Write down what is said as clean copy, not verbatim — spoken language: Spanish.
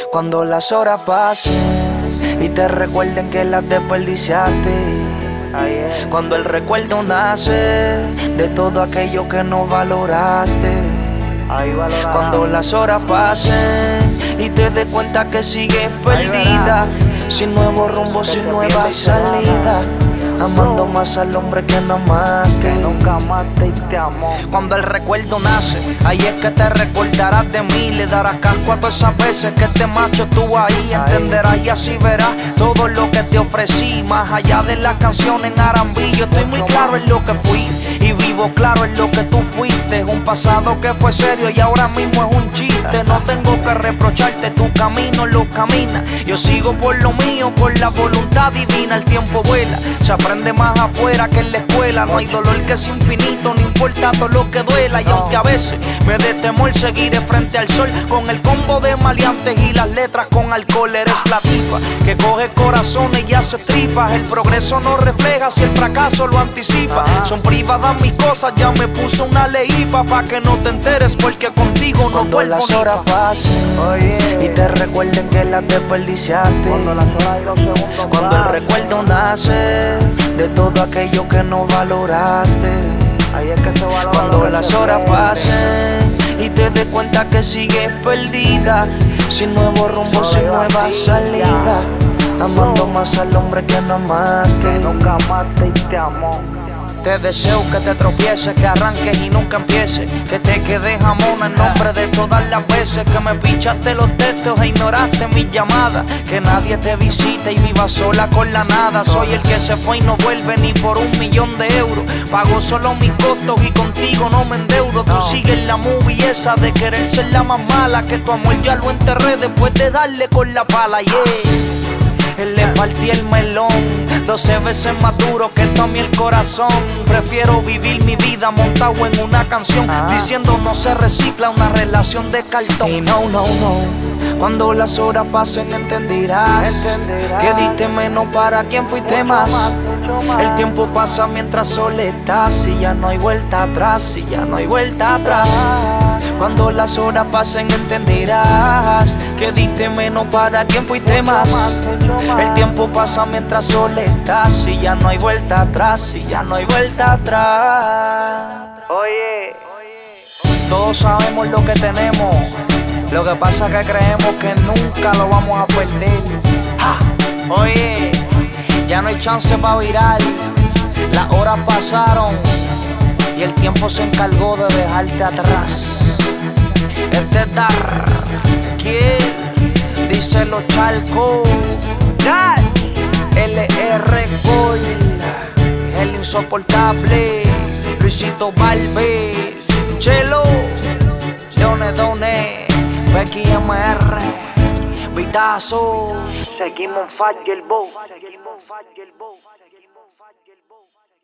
Cuando las horas pasen y te recuerden que las desperdiciaste. Cuando el recuerdo nace de todo aquello que no valoraste. Cuando las horas pasen y te des cuenta que sigues perdida, sin nuevo rumbo, sin nueva salida, amando más al hombre que no amaste. Nunca amaste y te amó. Cuando el recuerdo nace, ahí es que te recordarás de mí. Le darás casco a todas esas veces que este macho estuvo ahí. Entenderás y así verás todo lo que te ofrecí. Más allá de las canciones en arambillo, estoy muy claro en lo que fui y vivo claro en lo que tú fuiste. Un pasado que fue serio y ahora mismo es un chiste. No tengo que reprocharte, tu camino lo camina. Yo sigo por lo mío, por la voluntad divina. El tiempo vuela, se aprende más afuera que en la escuela. No hay dolor que es infinito, no importa todo lo que duela. Y aunque a veces me dé temor, seguiré frente al sol con el combo de maleantes y las letras con alcohol. Eres la tipa que coge corazones y hace tripas. El progreso no refleja si el fracaso lo anticipa. Son privadas mis cosas, ya me puso una leípa pa' que no te enteres porque contigo no vuelvo. Cuando las horas pasen y te recuerden que las desperdiciaste. Cuando el recuerdo nace de todo aquello que no valoraste. Cuando las horas pasen y te des cuenta que sigues perdida, sin nuevo rumbo, sin nueva salida, amando más al hombre que no amaste. Nunca amaste y te amó. Te deseo que te tropieces, que arranques y nunca empieces, que te quedes jamona en nombre de todas las veces que me pichaste los textos e ignoraste mis llamadas. Que nadie te visite y viva sola con la nada. Soy el que se fue y no vuelve ni por 1.000.000 de euros. Pago solo mis costos y contigo no me endeudo. Tú sigues la movie esa de querer ser la más mala, que tu amor ya lo enterré después de darle con la pala, Le partí el melón 12 veces más duro que tome el corazón. Prefiero vivir mi vida montado en una canción diciendo no se recicla una relación de cartón. Y no, cuando las horas pasen entenderás que diste menos para quien fuiste más. El tiempo pasa mientras solo estás y ya no hay vuelta atrás, y ya no hay vuelta atrás. Cuando las horas pasen entenderás que diste menos para quien fuiste más. El tiempo pasa mientras solo estás y ya no hay vuelta atrás, y ya no hay vuelta atrás. Oye, todos sabemos lo que tenemos, lo que pasa es que creemos que nunca lo vamos a perder. Oye, ya no hay chance para virar, las horas pasaron y el tiempo se encargó de dejarte atrás. Este es Dar, ¿quién? Dice los charcos, LR Gold, el insoportable, Luisito Barbe, Chelo, Done, Becky MR, Vitazo. seguimos en Fire el Bow.